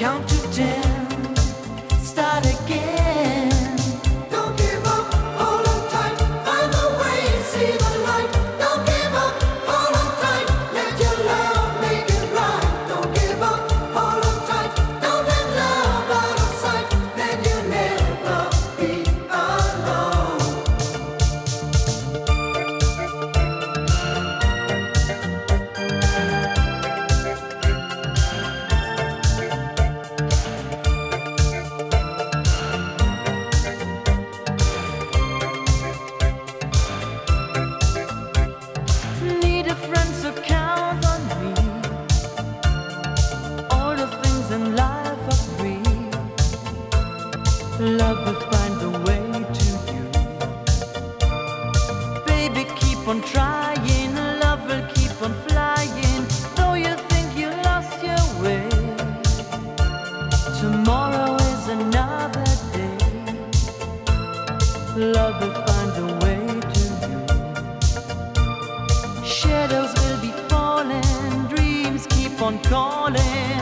count to 10, start again. Don't give up, hold on tight, find the way, see the light. Don't give up, hold on tight, let your love make it right. Don't give up, hold on tight, don't let love out of sight, then you'll never be alone. Need a friend, so count on me. All the things in life are free. Love will find the way to you. Baby, keep on trying. Love will keep on flying. Though you think you lost your way, tomorrow is another day. Love will find a way to you. Shadows will be falling, dreams keep on calling.